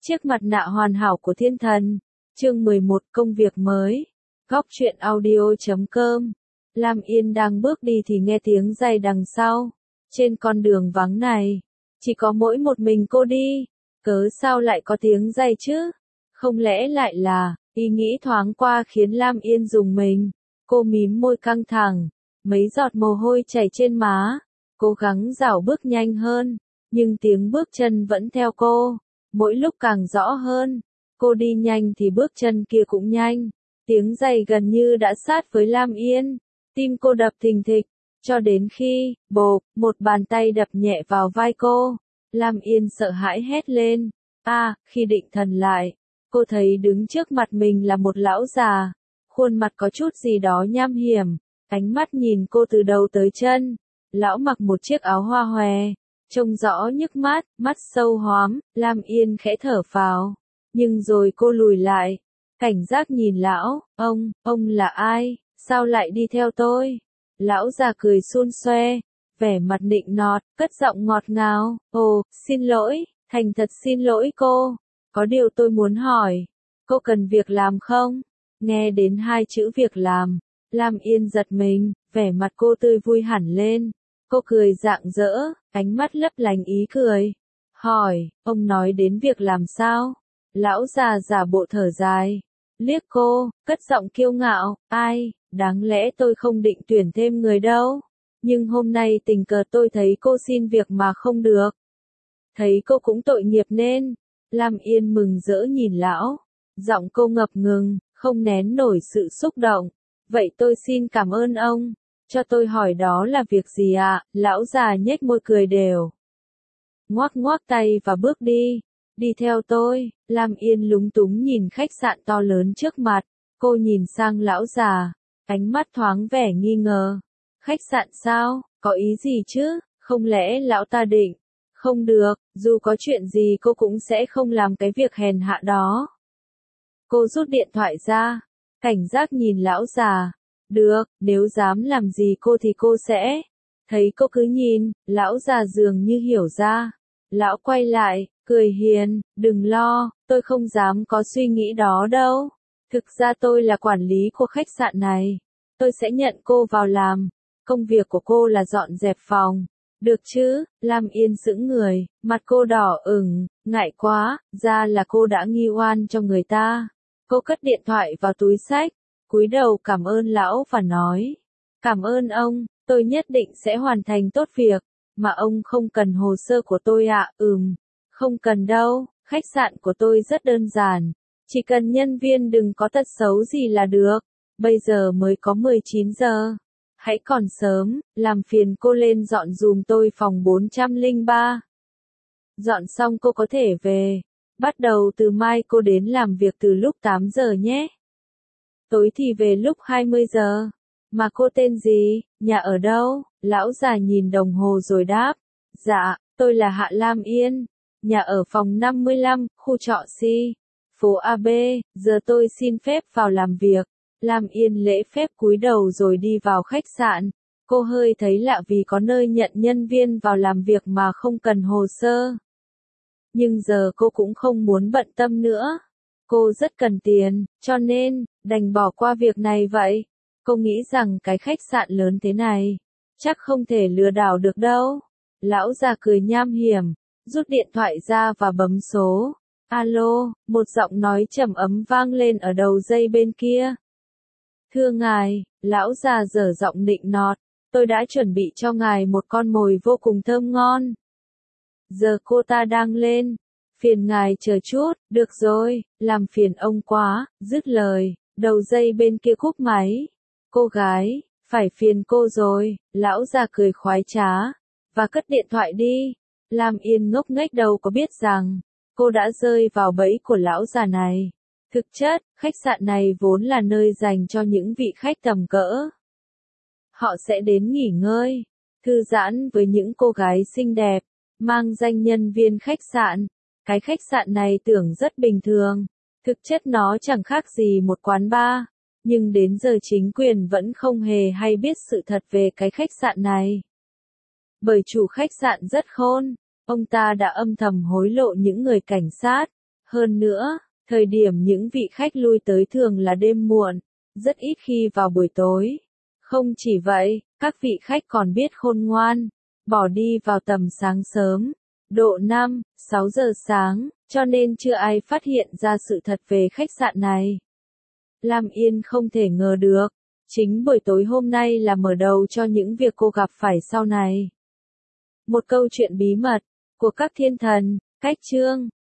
Chiếc mặt nạ hoàn hảo của thiên thần. Chương 11 công việc mới. Góc truyện audio.com. Lam Yên đang bước đi thì nghe tiếng giày đằng sau. Trên con đường vắng này, chỉ có mỗi một mình cô đi. Cớ sao lại có tiếng giày chứ? Không lẽ lại là, ý nghĩ thoáng qua khiến Lam Yên rùng mình. Cô mím môi căng thẳng, mấy giọt mồ hôi chảy trên má. Cố gắng dảo bước nhanh hơn, nhưng tiếng bước chân vẫn theo cô. Mỗi lúc càng rõ hơn, cô đi nhanh thì bước chân kia cũng nhanh. Tiếng giày gần như đã sát với Lam Yên. Tim cô đập thình thịch, cho đến khi, bộp, một bàn tay đập nhẹ vào vai cô. Lam Yên sợ hãi hét lên. Khi định thần lại, cô thấy đứng trước mặt mình là một lão già. Khuôn mặt có chút gì đó nham hiểm, ánh mắt nhìn cô từ đầu tới chân. Lão mặc một chiếc áo hoa hòe, trông rõ nhức mắt, mắt sâu hoắm. Lam Yên khẽ thở phào, nhưng rồi cô lùi lại, cảnh giác nhìn lão. Ông là ai, sao lại đi theo tôi? Lão già cười xun xoe, vẻ mặt nịnh nọt, cất giọng ngọt ngào. Ồ, xin lỗi, thành thật xin lỗi cô. Có điều tôi muốn hỏi, cô cần việc làm không? Nghe đến hai chữ việc làm, Lam Yên giật mình, vẻ mặt cô tươi vui hẳn lên. Cô cười rạng rỡ, ánh mắt lấp lánh ý cười. Hỏi, ông nói đến việc làm sao? Lão già giả bộ thở dài, liếc cô, cất giọng kiêu ngạo. Đáng lẽ tôi không định tuyển thêm người đâu. Nhưng hôm nay tình cờ tôi thấy cô xin việc mà không được. Thấy cô cũng tội nghiệp nên. Lam Yên mừng rỡ nhìn lão. Giọng cô ngập ngừng, không nén nổi sự xúc động. Vậy tôi xin cảm ơn ông. Cho tôi hỏi đó là việc gì ạ? Lão già nhếch môi cười đều. Ngoác ngoác tay và bước đi. Đi theo tôi. Lam Yên lúng túng nhìn khách sạn to lớn trước mặt. Cô nhìn sang lão già, ánh mắt thoáng vẻ nghi ngờ. Khách sạn sao? Có ý gì chứ? Không lẽ lão ta định? Không được, dù có chuyện gì cô cũng sẽ không làm cái việc hèn hạ đó. Cô rút điện thoại ra, cảnh giác nhìn lão già. Được, nếu dám làm gì cô thì cô sẽ. Thấy cô cứ nhìn, lão già dường như hiểu ra. Lão quay lại, cười hiền, đừng lo, tôi không dám có suy nghĩ đó đâu. Thực ra tôi là quản lý của khách sạn này. Tôi sẽ nhận cô vào làm. Công việc của cô là dọn dẹp phòng. Được chứ? Lam Yên sững người, mặt cô đỏ ửng, ngại quá, ra là cô đã nghi oan cho người ta. Cô cất điện thoại vào túi xách, cúi đầu cảm ơn lão và nói. Cảm ơn ông, tôi nhất định sẽ hoàn thành tốt việc, mà ông không cần hồ sơ của tôi ạ. Không cần đâu, khách sạn của tôi rất đơn giản, chỉ cần nhân viên đừng có tật xấu gì là được. Bây giờ mới có 19 giờ. Hãy còn sớm, làm phiền cô lên dọn dùm tôi phòng 403. Dọn xong cô có thể về. Bắt đầu từ mai cô đến làm việc từ lúc 8 giờ nhé. Tối thì về lúc 20 giờ. Mà cô tên gì, nhà ở đâu? Lão già nhìn đồng hồ rồi đáp. Dạ, tôi là Hạ Lam Yên. Nhà ở phòng 55, khu trọ C, phố AB, giờ tôi xin phép vào làm việc. Lam Yên lễ phép cúi đầu rồi đi vào khách sạn. Cô hơi thấy lạ vì có nơi nhận nhân viên vào làm việc mà không cần hồ sơ. Nhưng giờ cô cũng không muốn bận tâm nữa. Cô rất cần tiền, cho nên, đành bỏ qua việc này vậy. Cô nghĩ rằng cái khách sạn lớn thế này, chắc không thể lừa đảo được đâu. Lão già cười nham hiểm, rút điện thoại ra và bấm số. Alo, một giọng nói trầm ấm vang lên ở đầu dây bên kia. Thưa ngài, lão già dở giọng nịnh nọt, tôi đã chuẩn bị cho ngài một con mồi vô cùng thơm ngon. Giờ cô ta đang lên, phiền ngài chờ chút. Được rồi, làm phiền ông quá. Dứt lời, đầu dây bên kia cúp máy. Cô gái, phải phiền cô rồi. Lão già cười khoái trá và cất điện thoại đi. Lam Yên ngốc nghếch đâu có biết rằng cô đã rơi vào bẫy của lão già này. Thực chất, khách sạn này vốn là nơi dành cho những vị khách tầm cỡ. Họ sẽ đến nghỉ ngơi, thư giãn với những cô gái xinh đẹp, mang danh nhân viên khách sạn. Cái khách sạn này tưởng rất bình thường, thực chất nó chẳng khác gì một quán bar. Nhưng đến giờ chính quyền vẫn không hề hay biết sự thật về cái khách sạn này. Bởi chủ khách sạn rất khôn, ông ta đã âm thầm hối lộ những người cảnh sát. Hơn nữa, thời điểm những vị khách lui tới thường là đêm muộn, rất ít khi vào buổi tối. Không chỉ vậy, các vị khách còn biết khôn ngoan, bỏ đi vào tầm sáng sớm, độ 5, 6 giờ sáng, cho nên chưa ai phát hiện ra sự thật về khách sạn này. Lam Yên không thể ngờ được, chính buổi tối hôm nay là mở đầu cho những việc cô gặp phải sau này. Một câu chuyện bí mật của các thiên thần, cách chương.